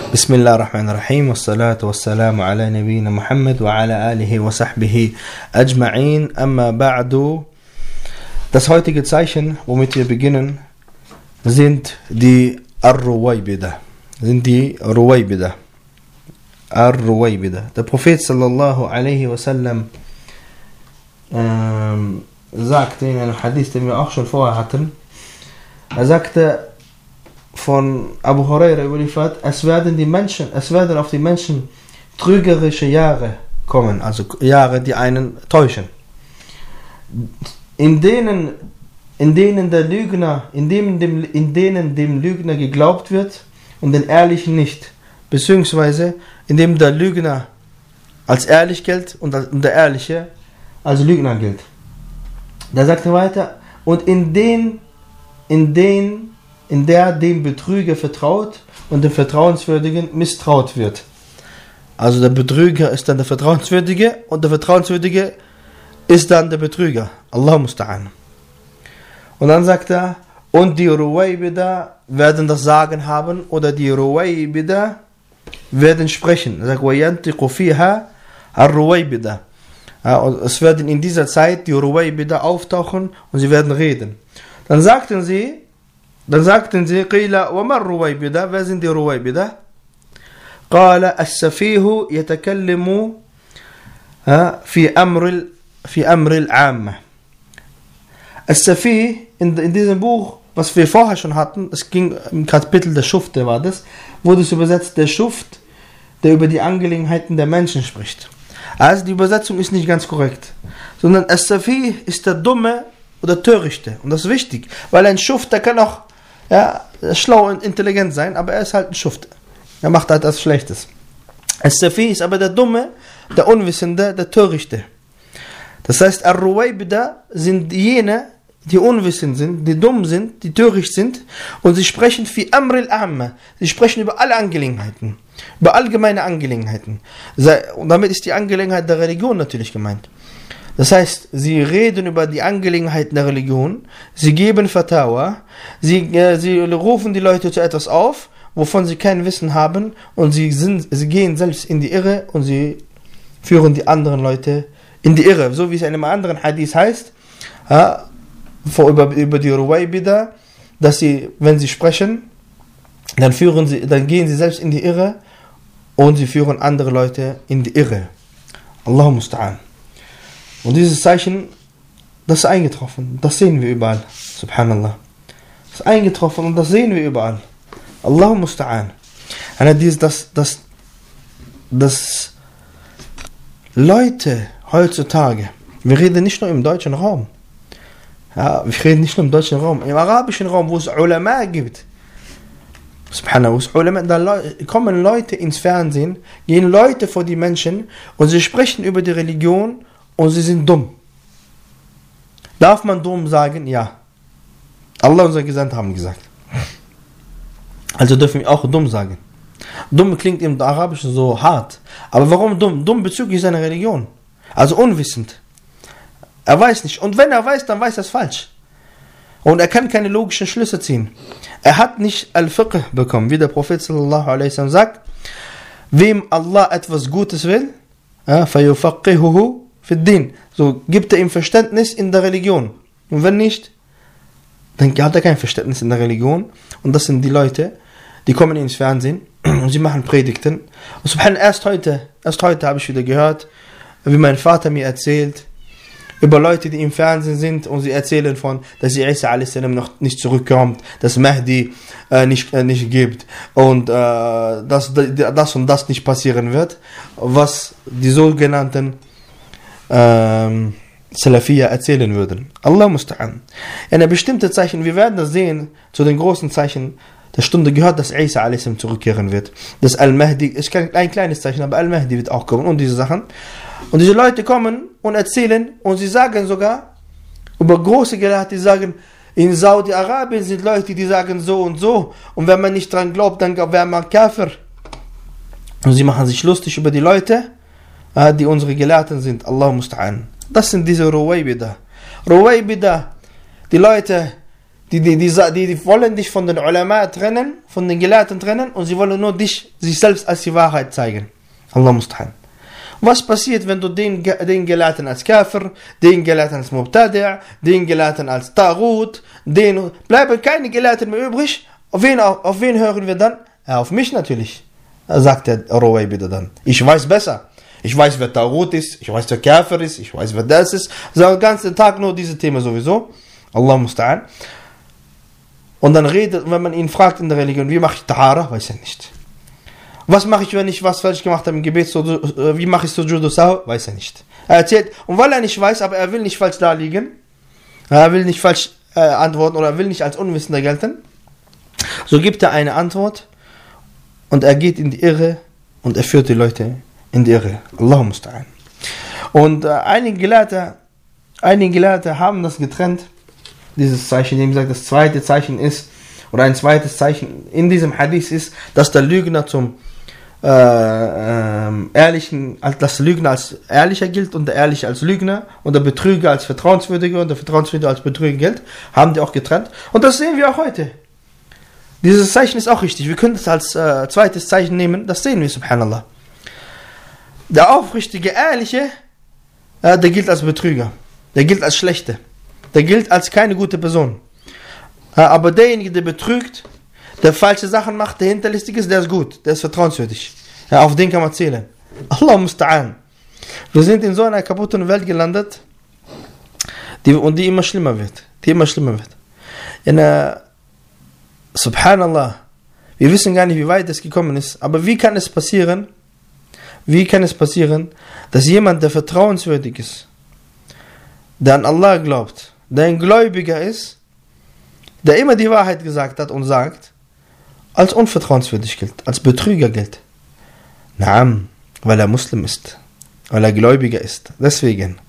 Bismillahirrahmanirrahim, wassalatu wassalamu ala nabiyyina Muhammad wa ala alihi wa sahbihi ajma'in, amma ba'du. Das heutige Zeichen, womit wir beginnen, sind die Ar-Ruwaybida. Ar-Ruwaybida. Der Prophet sallallahu alaihi wasallam sagte in einem Hadith, den wir auch schon vorher hatten, er sagte, von Abu Huraira überliefert, es werden auf die Menschen trügerische Jahre kommen, also Jahre, die einen täuschen, in denen dem Lügner geglaubt wird und den Ehrlichen nicht, beziehungsweise in dem der Lügner als ehrlich gilt und der Ehrliche als Lügner gilt. Da sagt er weiter, und in der dem Betrüger vertraut und dem Vertrauenswürdigen misstraut wird. Also der Betrüger ist dann der Vertrauenswürdige und der Vertrauenswürdige ist dann der Betrüger. Allah musta'an. Und dann sagt er, und die Ruwaybida werden das Sagen haben, oder die Ruwaybida werden sprechen. Er sagt, وَيَنْتِقُ فِيهَا الرُّوَيْبِدَ. Es werden in dieser Zeit die Ruwaybida auftauchen und sie werden reden. Dann sagten sie, قِيلَ وَمَا الرُّوَيْبِدَ. Wer sind die Ruwaybida? قَالَ السَّفِيهُ يَتَكَلِّمُ فِي أَمْرِ الْعَامَّةِ. As-Safih, in diesem Buch, was wir vorher schon hatten, es ging im Kapitel der Schufte, war das, wurde es übersetzt, der Schuft, der über die Angelegenheiten der Menschen spricht. Also die Übersetzung ist nicht ganz korrekt, sondern As-Safih ist der Dumme oder Törichte. Und das ist wichtig, weil ein Schuft, der kann auch schlau und intelligent sein, aber er ist halt ein Schuft. Er macht halt etwas Schlechtes. As-Safih ist aber der Dumme, der Unwissende, der Törichte. Das heißt, Ar-Ruwaybida sind jene, die unwissend sind, die dumm sind, die töricht sind, und sie sprechen fi amril a'ma. Sie sprechen über alle Angelegenheiten, über allgemeine Angelegenheiten. Und damit ist die Angelegenheit der Religion natürlich gemeint. Das heißt, sie reden über die Angelegenheiten der Religion, sie geben Fatawa, sie rufen die Leute zu etwas auf, wovon sie kein Wissen haben, und sie gehen selbst in die Irre und sie führen die anderen Leute in die Irre. So wie es in einem anderen Hadith heißt, über die Ruwaybida, dass sie, wenn sie sprechen, dann gehen sie selbst in die Irre und sie führen andere Leute in die Irre. Allahu musta'an. Und dieses Zeichen, das ist eingetroffen. Das sehen wir überall. Subhanallah. Das ist eingetroffen und das sehen wir überall. Allahu musta'an. Dass Leute heutzutage, wir reden nicht nur im deutschen Raum. Ja, wir reden nicht nur im deutschen Raum. Im arabischen Raum, wo es Ulama gibt. Subhanallah, wo es Ulama, da kommen Leute ins Fernsehen, gehen Leute vor die Menschen und sie sprechen über die Religion und sie sind dumm. Darf man dumm sagen? Ja. Allah und sein Gesandter haben gesagt. Also dürfen wir auch dumm sagen. Dumm klingt im Arabischen so hart. Aber warum dumm? Dumm bezüglich seiner Religion. Also unwissend. Er weiß nicht. Und wenn er weiß, dann weiß er es falsch. Und er kann keine logischen Schlüsse ziehen. Er hat nicht Al-Fiqh bekommen. Wie der Prophet sallallahu alaihi wasallam sagt, wem Allah etwas Gutes will, فَيُفَقِّهُهُ فِي الدِّينِ, so gibt er ihm Verständnis in der Religion. Und wenn nicht, dann hat er kein Verständnis in der Religion. Und das sind die Leute, die kommen ins Fernsehen und sie machen Predigten. Und subhanallah, erst heute habe ich wieder gehört, wie mein Vater mir erzählt, über Leute, die im Fernsehen sind und sie erzählen von, dass Isa a.s. noch nicht zurückkommt, dass Mahdi nicht gibt und dass das und das nicht passieren wird, was die sogenannten Salafiyya erzählen würden. Allah musta'an. Eine bestimmte Zeichen, wir werden das sehen, zu den großen Zeichen der Stunde gehört, dass Isa a.s. zurückkehren wird. Dass Al-Mahdi, ist ein kleines Zeichen, aber Al-Mahdi wird auch kommen und diese Sachen. Und diese Leute kommen und erzählen und sie sagen sogar, über große Gelehrte, die sagen, in Saudi-Arabien sind Leute, die sagen so und so, und wenn man nicht dran glaubt, dann wäre man Kafir. Und sie machen sich lustig über die Leute, die unsere Gelehrten sind. Allah musta'an. Das sind diese Ruwaybida. Die Leute, Die wollen dich von den Ulama trennen, von den Gelehrten trennen und sie wollen nur sich selbst als die Wahrheit zeigen. Allah musta'an. Was passiert, wenn du den Gelehrten als Kafir, den Gelehrten als Mubtadi', den Gelehrten als Taghut, bleiben keine Gelehrten mehr übrig? Auf wen hören wir dann? Ja, auf mich natürlich, sagt der Ruwaybida dann. Ich weiß besser. Ich weiß, wer Taghut ist, ich weiß, wer Kafir ist, ich weiß, wer das ist. So den ganzen Tag nur diese Themen sowieso. Allah musta'an. Und dann wenn man ihn fragt in der Religion, wie mache ich Tahara? Weiß er nicht. Was mache ich, wenn ich was falsch gemacht habe im Gebet? Wie mache ich Sujudu Sahw? Weiß er nicht. Er erzählt, und weil er nicht weiß, aber er will nicht falsch da liegen, er will nicht falsch antworten oder er will nicht als Unwissender gelten, so gibt er eine Antwort und er geht in die Irre und er führt die Leute in die Irre. Allahu musta'an. Und einige Gelehrte haben das getrennt, dieses Zeichen, dem gesagt, das zweite Zeichen ist, oder ein zweites Zeichen in diesem Hadith ist, dass der Lügner dass der Lügner als Ehrlicher gilt und der Ehrliche als Lügner und der Betrüger als Vertrauenswürdiger und der Vertrauenswürdige als Betrüger gilt, haben die auch getrennt. Und das sehen wir auch heute. Dieses Zeichen ist auch richtig. Wir können es als zweites Zeichen nehmen, das sehen wir, subhanallah. Der aufrichtige Ehrliche, der gilt als Betrüger, der gilt als Schlechte. Der gilt als keine gute Person. Aber derjenige, der betrügt, der falsche Sachen macht, der hinterlistig ist, der ist gut, der ist vertrauenswürdig. Ja, auf den kann man zählen. Allah musta'an. Wir sind in so einer kaputten Welt gelandet, die immer schlimmer wird. Subhanallah. Wir wissen gar nicht, wie weit es gekommen ist. Aber wie kann es passieren, dass jemand, der vertrauenswürdig ist, der an Allah glaubt, der ein Gläubiger ist, der immer die Wahrheit gesagt hat und sagt, als unvertrauenswürdig gilt, als Betrüger gilt. Naam, weil er Muslim ist, weil er Gläubiger ist. Deswegen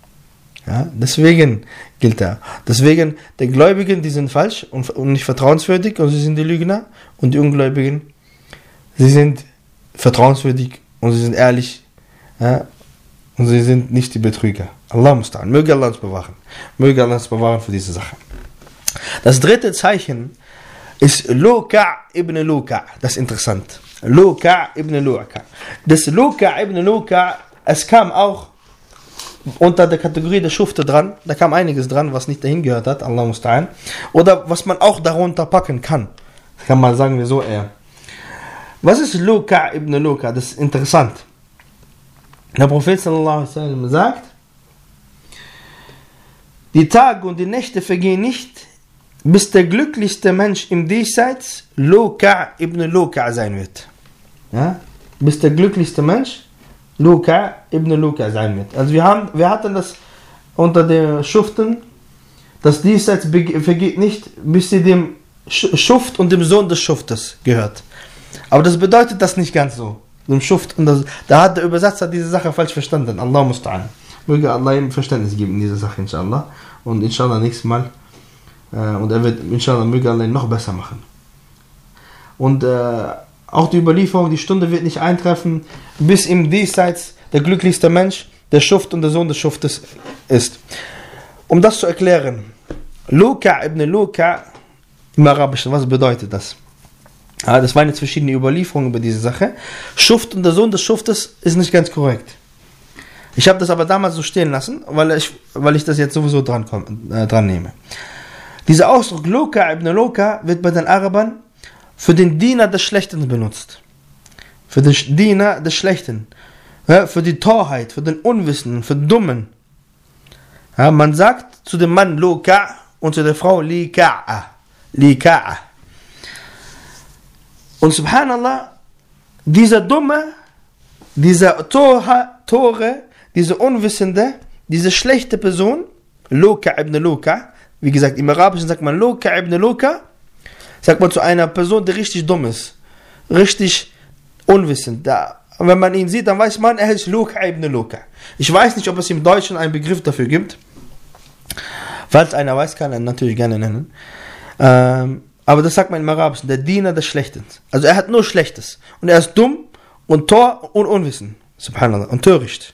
gilt er. Deswegen, die Gläubigen, die sind falsch und nicht vertrauenswürdig und sie sind die Lügner. Und die Ungläubigen, sie sind vertrauenswürdig und sie sind ehrlich. Ja, und sie sind nicht die Betrüger. Allah musta'an. Möge Allah uns bewahren. Möge Allah uns bewahren für diese Sache. Das dritte Zeichen ist Luka' ibn Luka'. Das ist interessant. Luka' ibn Luka'. Das Luka' ibn Luka', es kam auch unter der Kategorie der Schufte dran. Da kam einiges dran, was nicht dahin gehört hat. Allah musta'an. Oder was man auch darunter packen kann. Das kann man sagen wir so eher. Was ist Luka' ibn Luka'? Das ist interessant. Der Prophet sallallahu alaihi wasallam sagt, die Tage und die Nächte vergehen nicht, bis der glücklichste Mensch im Diesseits Luka' ibn Luka' sein wird. Ja? Bis der glücklichste Mensch Luka' ibn Luka' sein wird. Also wir hatten das unter den Schuften, das Diesseits vergeht nicht, bis sie dem Schuft und dem Sohn des Schuftes gehört. Aber das bedeutet das nicht ganz so. Dem Schuft und da hat der Übersetzer diese Sache falsch verstanden. Allah musta'an. Möge Allah ihm Verständnis geben in dieser Sache, inshallah. Und inshallah nächstes Mal. Und er wird, inshallah, möge Allah ihn noch besser machen. Und auch die Überlieferung, die Stunde wird nicht eintreffen, bis im Diesseits der glücklichste Mensch, der Schuft und der Sohn des Schuftes ist. Um das zu erklären, Luka' ibn Luka' im Arabischen, was bedeutet das? Ja, das waren jetzt verschiedene Überlieferungen über diese Sache. Schuft und der Sohn des Schuftes ist nicht ganz korrekt. Ich habe das aber damals so stehen lassen, weil ich das jetzt sowieso dran nehme. Dieser Ausdruck Luka' ibn Luka' wird bei den Arabern für den Diener des Schlechten benutzt. Für den Diener des Schlechten. Ja, für die Torheit, für den Unwissenden, für den Dummen. Ja, man sagt zu dem Mann Luka' und zu der Frau Lika'a. Lika'a. Und subhanallah, dieser Dumme, dieser Tore, diese Unwissende, diese schlechte Person, Luka' ibn Luka', wie gesagt, im Arabischen sagt man Luka' ibn Luka', sagt man zu einer Person, die richtig dumm ist, richtig unwissend. Wenn man ihn sieht, dann weiß man, er ist Luka' ibn Luka'. Ich weiß nicht, ob es im Deutschen einen Begriff dafür gibt. Falls einer weiß, kann er natürlich gerne nennen. Aber das sagt man im Arabischen, der Diener des Schlechten. Also er hat nur Schlechtes. Und er ist dumm und Tor und unwissend. Subhanallah. Und töricht.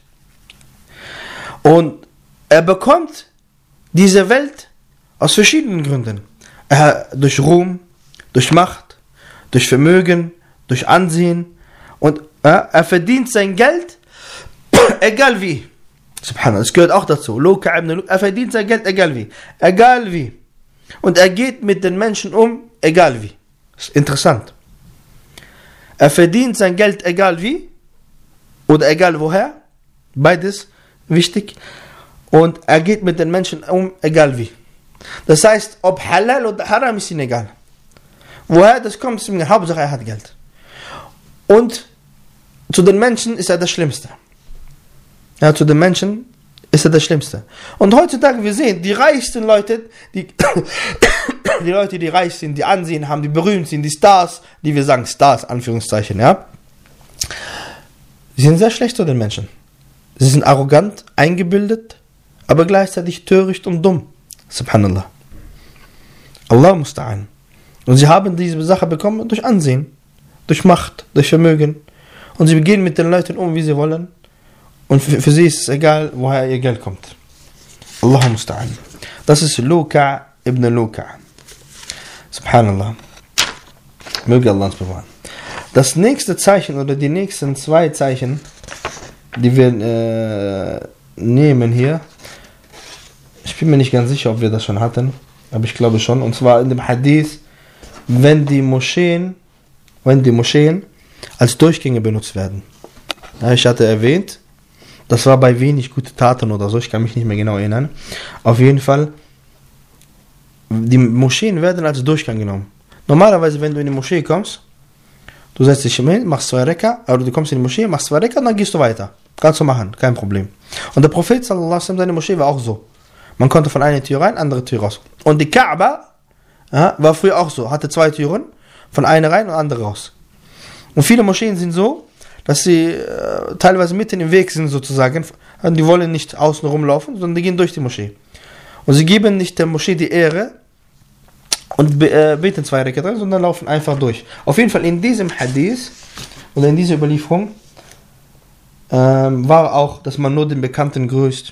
Und er bekommt diese Welt aus verschiedenen Gründen. durch Ruhm, durch Macht, durch Vermögen, durch Ansehen. Und er verdient sein Geld, egal wie. Subhanallah, das gehört auch dazu. Er verdient sein Geld, egal wie. Egal wie. Und er geht mit den Menschen um, egal wie. Das ist interessant. Er verdient sein Geld, egal wie. Oder egal woher. Beides wichtig. Und er geht mit den Menschen um, egal wie. Das heißt, ob Halal oder Haram ist ihm egal. Woher das kommt, ist ihm egal. Hauptsache er hat Geld. Und zu den Menschen ist er das Schlimmste. Ja, zu den Menschen ist er das Schlimmste. Und heutzutage, wir sehen, die reichsten Leute, die Leute, die reich sind, die Ansehen haben, die berühmt sind, die Stars, die wir sagen Stars, Anführungszeichen, ja, sie sind sehr schlecht zu den Menschen. Sie sind arrogant, eingebildet, aber gleichzeitig töricht und dumm. Subhanallah. Allah musta'an. Und sie haben diese Sache bekommen durch Ansehen, durch Macht, durch Vermögen. Und sie gehen mit den Leuten um, wie sie wollen. Und für sie ist es egal, woher ihr Geld kommt. Allah musta'an. Das ist Luka ibn Luka. Subhanallah. Möge Allah uns bewahren. Das nächste Zeichen oder die nächsten zwei Zeichen, die wir nehmen hier, ich bin mir nicht ganz sicher, ob wir das schon hatten, aber ich glaube schon. Und zwar in dem Hadith, wenn die Moscheen als Durchgänge benutzt werden. Ja, ich hatte erwähnt, das war bei wenig gute Taten oder so, ich kann mich nicht mehr genau erinnern. Auf jeden Fall, die Moscheen werden als Durchgang genommen. Normalerweise, wenn du in die Moschee kommst, du setzt dich hin, machst 2 Reka, oder du kommst in die Moschee, machst 2 Reka und dann gehst du weiter. Kannst du machen, kein Problem. Und der Prophet sallallahu alaihi wasallam, seine Moschee war auch so. Man konnte von einer Tür rein, andere Tür raus. Und die Kaaba war früher auch so, hatte 2 Türen, von einer rein und andere raus. Und viele Moscheen sind so, dass sie teilweise mitten im Weg sind sozusagen. Die wollen nicht außen rumlaufen, sondern die gehen durch die Moschee. Und sie geben nicht der Moschee die Ehre und beten 2 Rekat rein, sondern laufen einfach durch. Auf jeden Fall in diesem Hadith oder in dieser Überlieferung war auch, dass man nur den Bekannten grüßt,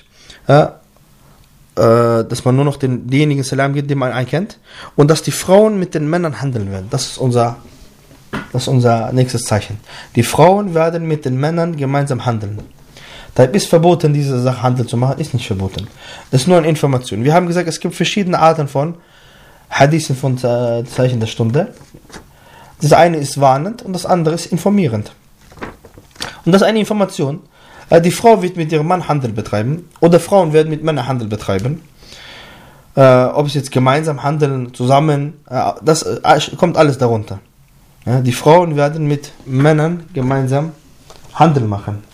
dass man nur noch denjenigen Salam gibt, den man kennt, und dass die Frauen mit den Männern handeln werden. Das ist unser nächstes Zeichen. Die Frauen werden mit den Männern gemeinsam handeln. Da ist verboten, diese Sache Handel zu machen, ist nicht verboten. Das ist nur eine Information. Wir haben gesagt, es gibt verschiedene Arten von Hadithen von Zeichen der Stunde. Das eine ist warnend und das andere ist informierend. Und das ist eine Information. Die Frau wird mit ihrem Mann Handel betreiben oder Frauen werden mit Männern Handel betreiben. Ob es jetzt gemeinsam handeln, zusammen, das kommt alles darunter. Ja, die Frauen werden mit Männern gemeinsam Handel machen.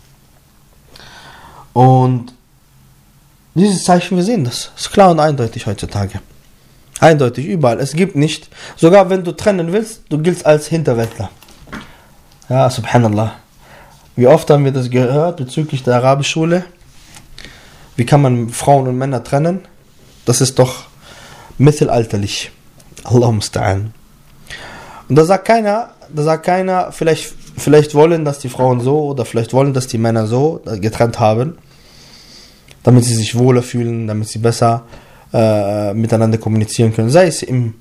Und dieses Zeichen, wir sehen das. Ist klar und eindeutig heutzutage. Eindeutig, überall. Es gibt nicht, sogar wenn du trennen willst, du giltst als Hinterwäldler. Ja, subhanallah. Wie oft haben wir das gehört bezüglich der Arabischschule? Wie kann man Frauen und Männer trennen? Das ist doch mittelalterlich. Allah musta'an. Und da sagt keiner, vielleicht wollen das die Frauen so oder vielleicht wollen das die Männer so getrennt haben, damit sie sich wohler fühlen, damit sie besser miteinander kommunizieren können, sei es im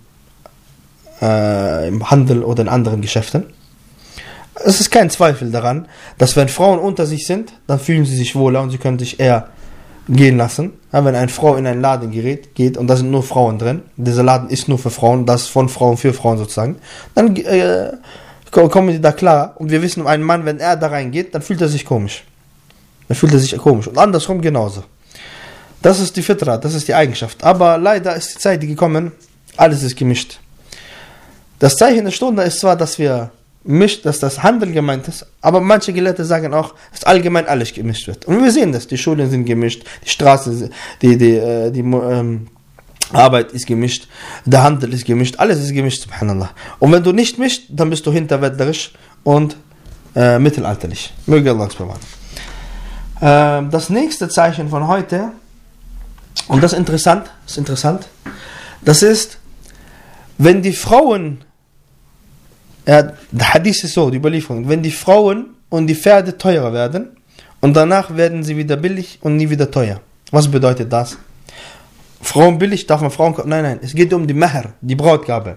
Handel oder in anderen Geschäften. Es ist kein Zweifel daran, dass wenn Frauen unter sich sind, dann fühlen sie sich wohler und sie können sich eher gehen lassen. Ja, wenn eine Frau in einen Laden geht und da sind nur Frauen drin, dieser Laden ist nur für Frauen, das ist von Frauen für Frauen sozusagen, dann kommen die da klar. Und wir wissen, ein Mann, wenn er da reingeht, dann fühlt er sich komisch. Und andersrum genauso. Das ist die Fitra, das ist die Eigenschaft. Aber leider ist die Zeit gekommen, alles ist gemischt. Das Zeichen der Stunde ist zwar, dass das Handel gemeint ist, aber manche Gelehrte sagen auch, dass allgemein alles gemischt wird. Und wir sehen das, die Schulen sind gemischt, die Straße, die Arbeit ist gemischt, der Handel ist gemischt, alles ist gemischt, subhanallah. Und wenn du nicht mischt, dann bist du hinterwäldlerisch und mittelalterlich. Möge Allah uns bewahren. Das nächste Zeichen von heute, und das ist interessant, das ist, wenn die Frauen, der Hadith ist so, die Überlieferung, wenn die Frauen und die Pferde teurer werden und danach werden sie wieder billig und nie wieder teuer. Was bedeutet das? Frauen billig, darf man Frauen kaufen? Nein, es geht um die Meher, die Brautgabe.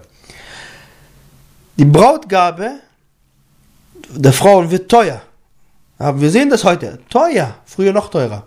Die Brautgabe der Frauen wird teuer. Aber wir sehen das heute. Teuer. Früher noch teurer.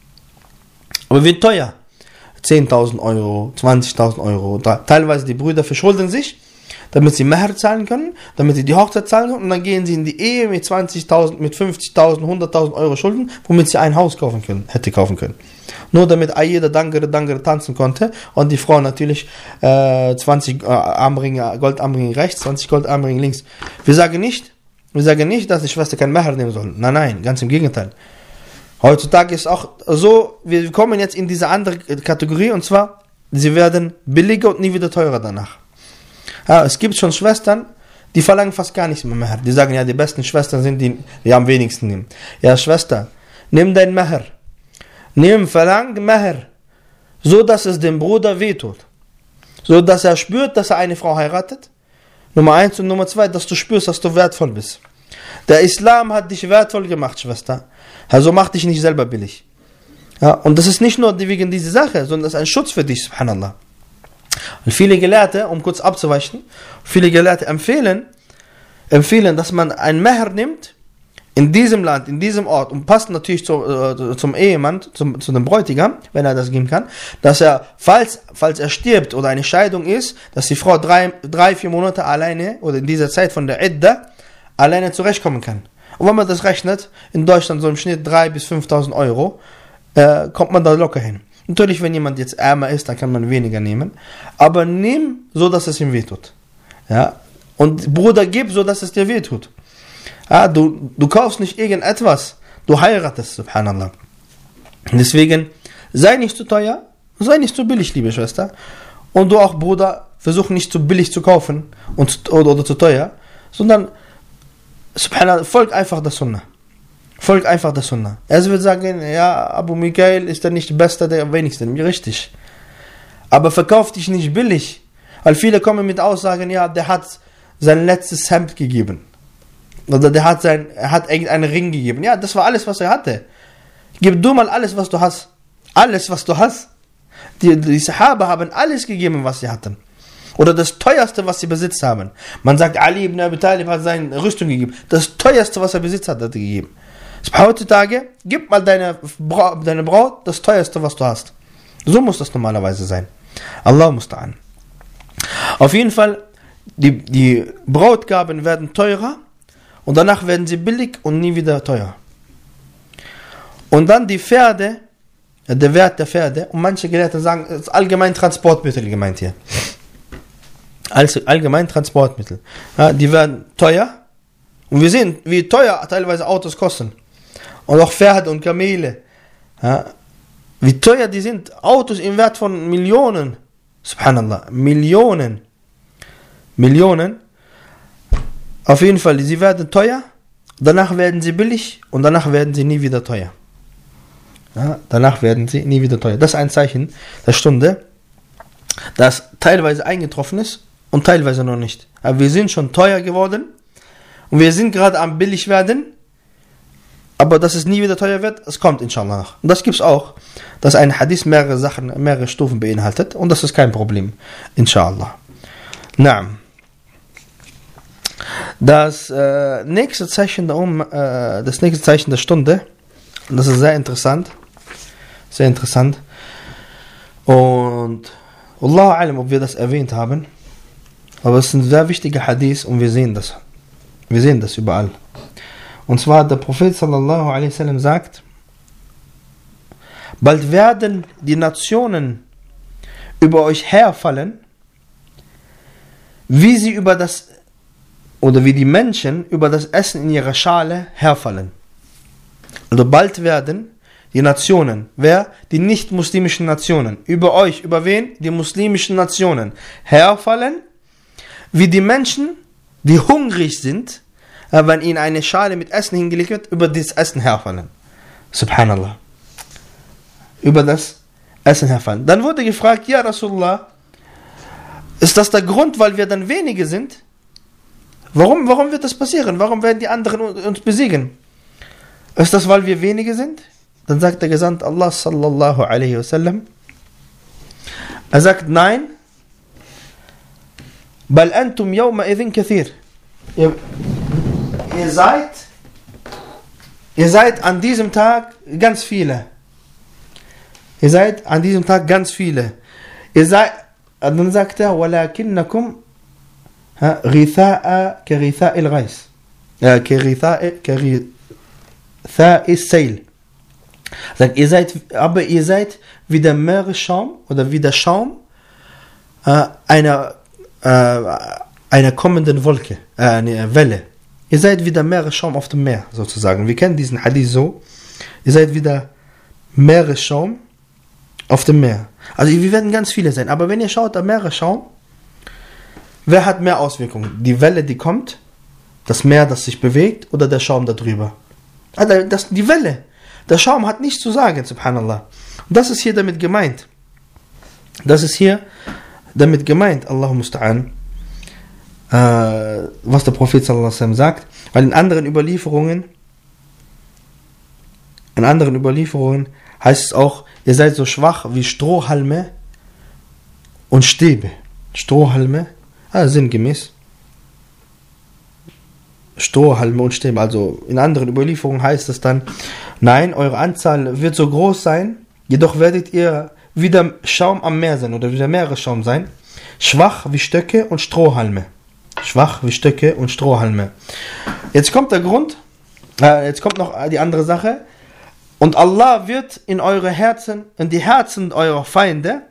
Aber wird teuer. 10.000 Euro, 20.000 Euro. Teilweise die Brüder verschulden sich, damit sie Meher zahlen können, damit sie die Hochzeit zahlen können. Und dann gehen sie in die Ehe mit 20.000, mit 50.000, 100.000 Euro Schulden, womit sie ein Haus hätte kaufen können. Nur damit jeder Dangere tanzen konnte und die Frau natürlich 20 Goldarmringe rechts, 20 Goldarmringe links. Wir sagen nicht, dass die Schwester kein Meher nehmen soll. Nein, ganz im Gegenteil. Heutzutage ist auch so, wir kommen jetzt in diese andere Kategorie, und zwar, sie werden billiger und nie wieder teurer danach. Ja, es gibt schon Schwestern, die verlangen fast gar nichts mehr Meher. Die sagen, ja, die besten Schwestern sind die am wenigsten nehmen. Ja, Schwester, nimm dein Meher. Verlang Meher, so dass es dem Bruder wehtut. So dass er spürt, dass er eine Frau heiratet. Nummer 1 und Nummer 2, dass du spürst, dass du wertvoll bist. Der Islam hat dich wertvoll gemacht, Schwester. Also mach dich nicht selber billig. Ja, und das ist nicht nur wegen dieser Sache, sondern das ist ein Schutz für dich, subhanallah. Und viele Gelehrte, um kurz abzuweichen, empfehlen, dass man ein Meher nimmt, in diesem Land, in diesem Ort, und passt natürlich zum Ehemann, zu dem Bräutigam, wenn er das geben kann, dass er, falls er stirbt oder eine Scheidung ist, dass die Frau 3-4 Monate alleine, oder in dieser Zeit von der Idda, alleine zurechtkommen kann. Und wenn man das rechnet, in Deutschland so im Schnitt 3.000 bis 5.000 Euro, kommt man da locker hin. Natürlich, wenn jemand jetzt ärmer ist, dann kann man weniger nehmen, aber nimm, so dass es ihm wehtut. Ja? Und Bruder, gib, so dass es dir wehtut. Ja, du kaufst nicht irgendetwas, du heiratest, subhanallah. Deswegen, sei nicht zu teuer, sei nicht zu billig, liebe Schwester. Und du auch, Bruder, versuch nicht zu billig zu kaufen oder zu teuer, sondern, subhanallah, folg einfach der Sunnah. Er wird sagen, ja, Abu Mikael ist der nicht der Beste, der am wenigsten. Richtig. Aber verkauf dich nicht billig. Weil viele kommen mit Aussagen, ja, der hat sein letztes Hemd gegeben. Oder er hat irgendeinen Ring gegeben. Ja, das war alles, was er hatte. Gib du mal alles, was du hast. Alles, was du hast. Die Sahaba haben alles gegeben, was sie hatten. Oder das teuerste, was sie besitzt haben. Man sagt, Ali ibn Abi Talib hat seine Rüstung gegeben. Das teuerste, was er besitzt hat er gegeben. Heutzutage, gib mal deine Braut das teuerste, was du hast. So muss das normalerweise sein. Allah musta'an. Auf jeden Fall, die Brautgaben werden teurer und danach werden sie billig und nie wieder teuer. Und dann die Pferde, der Wert der Pferde, und manche Gelehrte sagen, es ist allgemein Transportmittel gemeint hier. Also allgemein Transportmittel. Ja, die werden teuer. Und wir sehen, wie teuer teilweise Autos kosten. Und auch Pferde und Kamele. Ja, wie teuer die sind. Autos im Wert von Millionen. Subhanallah. Millionen. Auf jeden Fall, sie werden teuer. Danach werden sie billig. Und danach werden sie nie wieder teuer. Ja, das ist ein Zeichen der Stunde, das teilweise eingetroffen ist und teilweise noch nicht. Aber wir sind schon teuer geworden. Und wir sind gerade am billig werden. Aber dass es nie wieder teuer wird, es kommt inshallah nach. Und das gibt es auch, dass ein Hadith mehrere Stufen beinhaltet. Und das ist kein Problem. Inshallah. Naam. Das nächste Zeichen der Stunde, das ist sehr interessant. Und Allahu alam, ob wir das erwähnt haben. Aber es ist ein sehr wichtiger Hadith und wir sehen das. Wir sehen das überall. Und zwar der Prophet sallallahu alaihi wasallam sagt, bald werden die Nationen über euch herfallen, wie die Menschen über das Essen in ihrer Schale herfallen. Also bald werden die Nationen, die nicht-muslimischen Nationen, über euch, über wen? Die muslimischen Nationen herfallen, wie die Menschen, die hungrig sind, wenn ihnen eine Schale mit Essen hingelegt wird, über das Essen herfallen. Subhanallah. Über das Essen herfallen. Dann wurde gefragt, ja Rasulullah, ist das der Grund, weil wir dann wenige sind? Warum wird das passieren? Warum werden die anderen uns besiegen? Ist das, weil wir wenige sind? Dann sagt der Gesandte Allah sallallahu alaihi wasallam, Er sagt, nein, bal antum yawma idhin kathir. Ihr seid an diesem Tag ganz viele. Ihr seid an diesem Tag ganz viele. Dann sagt er, walakinnakum ritha'a karitha'i al-ghais. Karitha'i al-sayl. Sagt, ihr seid wie der Meeresschaum oder wie der Schaum einer kommenden Wolke, eine Welle. Ihr seid wie der Meeresschaum auf dem Meer, sozusagen. Wir kennen diesen Hadith so. Ihr seid wie der Meeresschaum auf dem Meer. Also wir werden ganz viele sein. Aber wenn ihr schaut, der Meeresschaum, wer hat mehr Auswirkungen? Die Welle, die kommt, das Meer, das sich bewegt, oder der Schaum da drüber? Die Welle. Der Schaum hat nichts zu sagen, subhanallah. Und das ist hier damit gemeint. Allahu musta'an, was der Prophet sallallahu alaihi wasallam sagt. Weil in anderen Überlieferungen heißt es auch, ihr seid so schwach wie Strohhalme und Stäbe. Strohhalme, sinngemäß. Strohhalme und Stäbe. Also in anderen Überlieferungen heißt es dann, nein, eure Anzahl wird so groß sein, jedoch werdet ihr wie der Schaum am Meer sein oder wie der Meeresschaum sein. Schwach wie Stöcke und Strohhalme. Jetzt kommt der Grund, jetzt kommt noch die andere Sache. Und Allah wird in eure Herzen, in die Herzen eurer Feinde,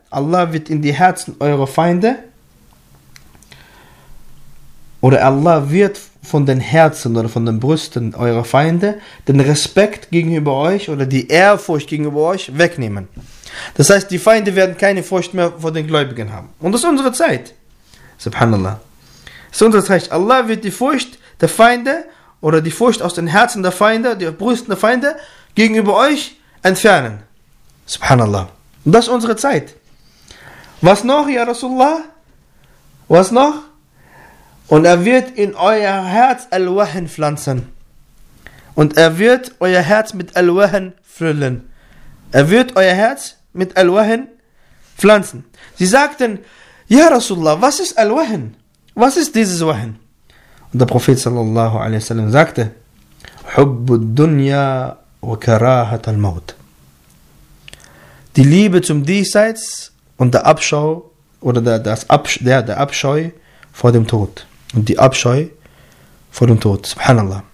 oder Allah wird von den Herzen oder von den Brüsten eurer Feinde den Respekt gegenüber euch oder die Ehrfurcht gegenüber euch wegnehmen. Das heißt, die Feinde werden keine Furcht mehr vor den Gläubigen haben. Und das ist unsere Zeit. Subhanallah. Das ist unsere Zeit. Allah wird die Furcht der Feinde oder die Furcht aus den Herzen der Feinde, die Brüsten der Feinde gegenüber euch entfernen. Subhanallah. Und das ist unsere Zeit. Was noch, ya Rasulullah? Was noch? Und er wird in euer Herz Al-Wahn pflanzen. Und er wird euer Herz mit Al-Wahn füllen. Er wird euer Herz mit Al-Wahn pflanzen. Sie sagten, ja Rasulullah, was ist Al-Wahn? Was ist dieses Wahn? Und der Prophet sallallahu alaihi wasallam sagte, Hubbu dunya wa karahat al-Maut. Die Liebe zum Diesseits und der Abschau oder der Abscheu vor dem Tod. Und die Abscheu vor dem Tod. Subhanallah.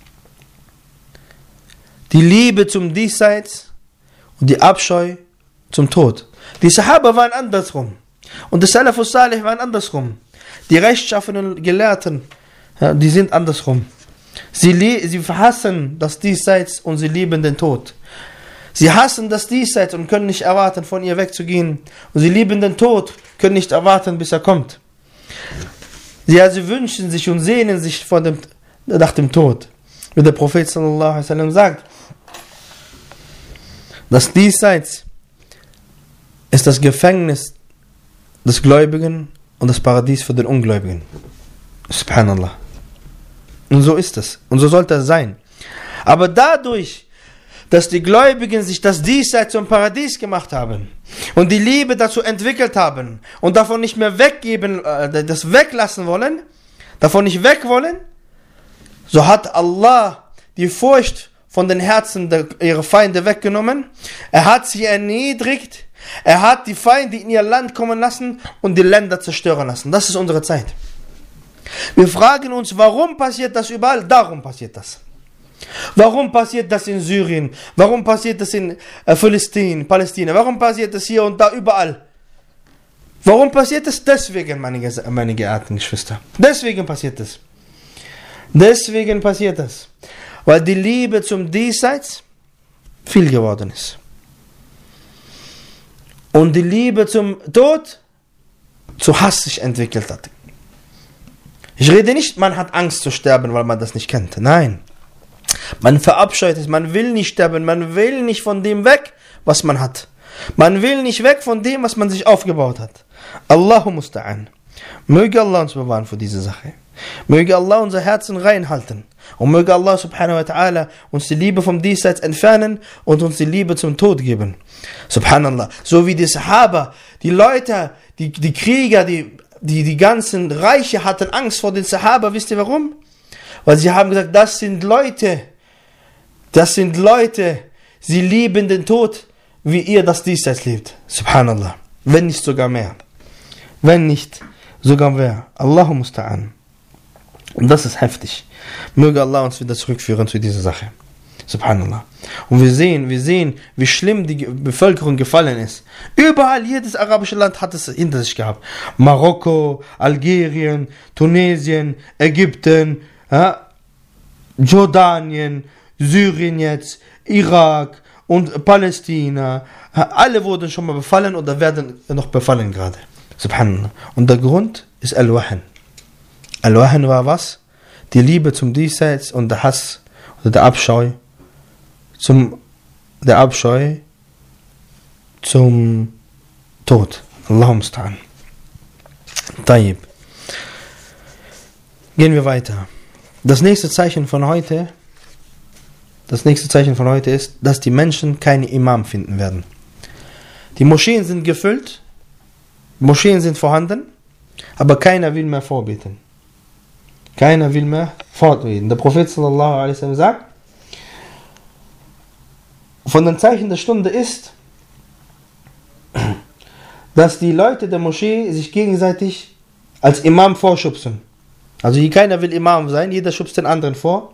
Die Liebe zum Diesseits und die Abscheu zum Tod. Die Sahaba waren andersrum. Und die Salafus Salih waren andersrum. Die rechtschaffenen Gelehrten, die sind andersrum. Sie hassen das Diesseits und sie lieben den Tod. Sie hassen das Diesseits und können nicht erwarten, von ihr wegzugehen. Und sie lieben den Tod, können nicht erwarten, bis er kommt. Sie wünschen sich und sehnen sich nach dem Tod. Wie der Prophet sallallahu alaihi wasallam sagt, das Diesseits ist das Gefängnis des Gläubigen und das Paradies für den Ungläubigen. Subhanallah. Und so ist es. Und so sollte es sein. Aber dadurch, dass die Gläubigen sich das Diesseits zum Paradies gemacht haben und die Liebe dazu entwickelt haben und davon nicht mehr weggeben, das weglassen wollen, davon nicht weg wollen, so hat Allah die Furcht von den Herzen ihrer Feinde weggenommen. Er hat sie erniedrigt. Er hat die Feinde in ihr Land kommen lassen und die Länder zerstören lassen. Das ist unsere Zeit. Wir fragen uns, warum passiert das überall? Darum passiert das. Warum passiert das in Syrien? Warum passiert das in Palästina? Warum passiert das hier und da überall? Warum passiert das? Deswegen, meine geehrten Geschwister. Deswegen passiert das. Weil die Liebe zum Diesseits viel geworden ist. Und die Liebe zum Tod zu Hass sich entwickelt hat. Ich rede nicht, man hat Angst zu sterben, weil man das nicht kennt. Nein. Man verabscheut es, man will nicht sterben, man will nicht von dem weg, was man hat. Man will nicht weg von dem, was man sich aufgebaut hat. Allahu musta'an. Möge Allah uns bewahren für diese Sache. Möge Allah unser Herzen reinhalten. Und möge Allah subhanahu wa ta'ala uns die Liebe vom Diesseits entfernen und uns die Liebe zum Tod geben. Subhanallah. So wie die Sahaba, die Leute, die Krieger, die ganzen Reiche hatten Angst vor den Sahaba. Wisst ihr warum? Weil sie haben gesagt, das sind Leute, sie lieben den Tod, wie ihr das Diesseits liebt. Subhanallah. Wenn nicht sogar mehr. Allahu musta'an. Und das ist heftig. Möge Allah uns wieder zurückführen zu dieser Sache. Subhanallah. Und wir sehen, wie schlimm die Bevölkerung gefallen ist. Überall, jedes arabische Land hat es hinter sich gehabt. Marokko, Algerien, Tunesien, Ägypten, Jordanien, Syrien jetzt, Irak und Palästina. Alle wurden schon mal befallen oder werden noch befallen gerade. Subhanallah. Und der Grund ist Al-Wahn. Al-Wahn war was? Die Liebe zum Diesseits und der Hass oder der Abscheu zum Tod. Allahumma sta'an. Tayyib. Gehen wir weiter. Das nächste Zeichen von heute ist, dass die Menschen keine Imam finden werden. Die Moscheen sind gefüllt, Moscheen sind vorhanden, aber keiner will mehr vorbeten. Keiner will mehr fortreden. Der Prophet sallallahu alaihi wasallam sagt, von den Zeichen der Stunde ist, dass die Leute der Moschee sich gegenseitig als Imam vorschubsen. Also hier keiner will Imam sein, jeder schubst den anderen vor.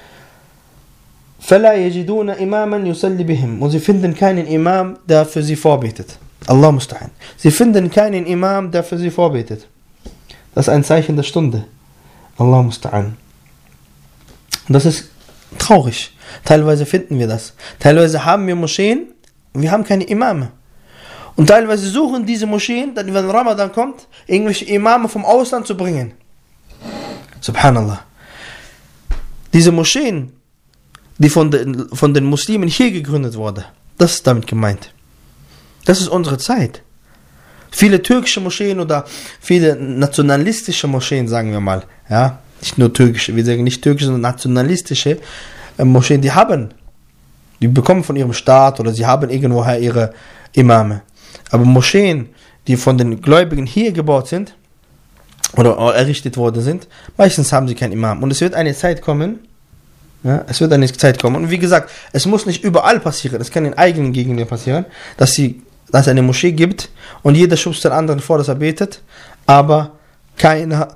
فَلَا يَجِدُونَ إِمَامًا يُصَلِّ بِهِمْ. Und sie finden keinen Imam, der für sie vorbetet. Allah musta'an. Sie finden keinen Imam, der für sie vorbetet. Das ist ein Zeichen der Stunde. Allah musta'an. Und das ist traurig. Teilweise finden wir das. Teilweise haben wir Moscheen und wir haben keine Imame. Und teilweise suchen diese Moscheen, dann wenn Ramadan kommt, irgendwelche Imame vom Ausland zu bringen. Subhanallah. Diese Moscheen, die von den Muslimen hier gegründet wurde, das ist damit gemeint. Das ist unsere Zeit. Viele türkische Moscheen oder viele nationalistische Moscheen, sagen wir mal, ja, nicht nur türkische, wir sagen nicht türkische, sondern nationalistische Moscheen, die bekommen von ihrem Staat oder sie haben irgendwoher ihre Imame. Aber Moscheen, die von den Gläubigen hier gebaut sind oder errichtet worden sind, meistens haben sie keinen Imam. Und es wird eine Zeit kommen, und wie gesagt, es muss nicht überall passieren, es kann in eigenen Gegenden passieren, dass es eine Moschee gibt und jeder schubst den anderen vor, dass er betet, aber keiner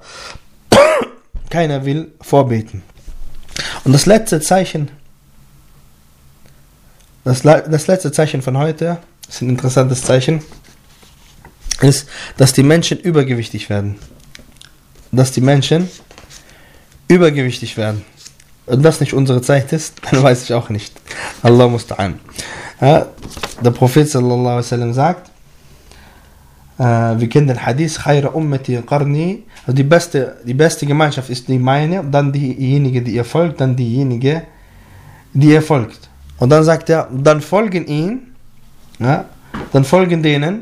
will vorbeten. Und das letzte Zeichen von heute, das ist ein interessantes Zeichen, ist, dass die Menschen übergewichtig werden. Und das nicht unsere Zeit ist, dann weiß ich auch nicht. Allah musta'an. Der Prophet sallallahu alaihi wasallam sagt, wir kennen den Hadith, Khayra ummati qarni, also die beste Gemeinschaft ist die meine, dann diejenige, die ihr folgt, dann diejenige, die ihr folgt. Und dann sagt er, dann folgen denen,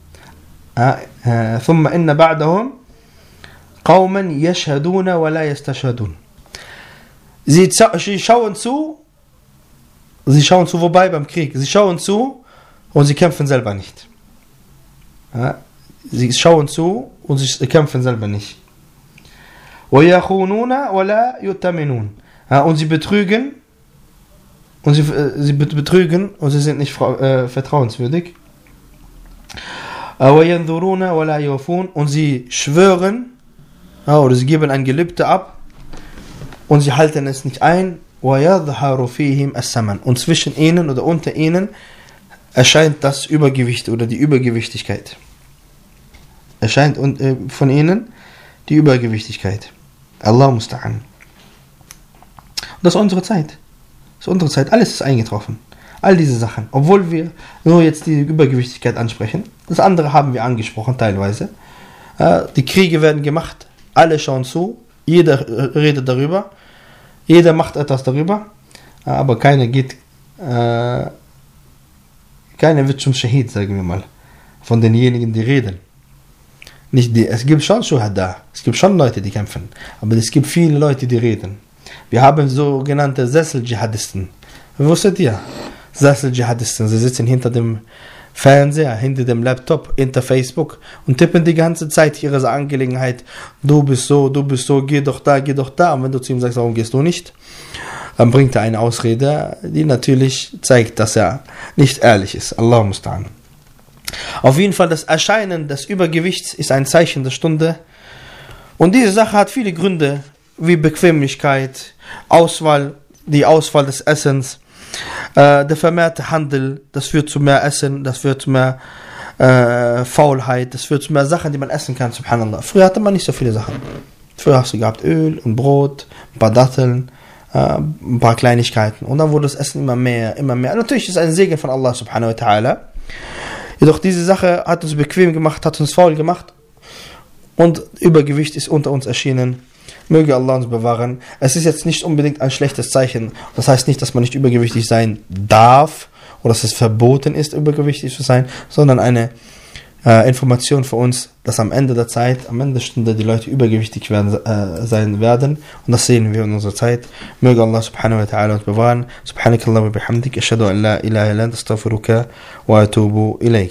ثم إن بعدهم قوما يشهدون ولا يستشهدون. Sie schauen zu, wobei beim Krieg, sie schauen zu und sie kämpfen selber nicht. Sie schauen zu und sie kämpfen selber nicht. وَيَخُونُونَ وَلَا يُؤْتَمِنُونَ. Und sie betrügen und sie sind nicht vertrauenswürdig. وَيَنْذُرُونَ وَلَا يُوفُونَ. Und sie schwören oder sie geben ein Gelübde ab und sie halten es nicht ein. وَيَظْهَرُ فِيهِمْ السَّمَنُ. Und zwischen ihnen oder unter ihnen erscheint das Übergewicht oder die Übergewichtigkeit. Erscheint von ihnen die Übergewichtigkeit. Allah musta'an. Das ist unsere Zeit. Alles ist eingetroffen. All diese Sachen. Obwohl wir nur jetzt die Übergewichtigkeit ansprechen. Das andere haben wir angesprochen teilweise. Die Kriege werden gemacht. Alle schauen zu. Jeder redet darüber. Jeder macht etwas darüber. Aber keiner wird zum Shahid, sagen wir mal. Von denjenigen, die reden. Nicht die, es gibt schon Shuhada, es gibt schon Leute, die kämpfen, aber es gibt viele Leute, die reden. Wir haben sogenannte Sessel-Dschihadisten. Wusstet ihr? Sessel-Dschihadisten, sie sitzen hinter dem Fernseher, hinter dem Laptop, hinter Facebook und tippen die ganze Zeit ihre Angelegenheit. Du bist so, geh doch da. Und wenn du zu ihm sagst, warum gehst du nicht? Dann bringt er eine Ausrede, die natürlich zeigt, dass er nicht ehrlich ist. Allah musta'an. Auf jeden Fall, das Erscheinen des Übergewichts ist ein Zeichen der Stunde. Und diese Sache hat viele Gründe, wie Bequemlichkeit, die Auswahl des Essens, der vermehrte Handel, das führt zu mehr Essen, das führt zu mehr Faulheit, das führt zu mehr Sachen, die man essen kann, subhanallah. Früher hatte man nicht so viele Sachen. Früher hast du gehabt Öl und Brot, ein paar Datteln, ein paar Kleinigkeiten. Und dann wurde das Essen immer mehr. Natürlich ist es ein Segen von Allah subhanahu wa ta'ala. Jedoch diese Sache hat uns bequem gemacht, hat uns faul gemacht. Und Übergewicht ist unter uns erschienen. Möge Allah uns bewahren. Es ist jetzt nicht unbedingt ein schlechtes Zeichen. Das heißt nicht, dass man nicht übergewichtig sein darf oder dass es verboten ist, übergewichtig zu sein, sondern eine Information für uns, dass am Ende der Zeit, am Ende der Stunde die Leute übergewichtig sein werden. Und das sehen wir in unserer Zeit. Möge Allah subhanahu wa ta'ala uns bewahren. Subhanakallah wa bihamdik. Ashhadu an la ilaha illa anta astaghfiruka wa atubu ilayk.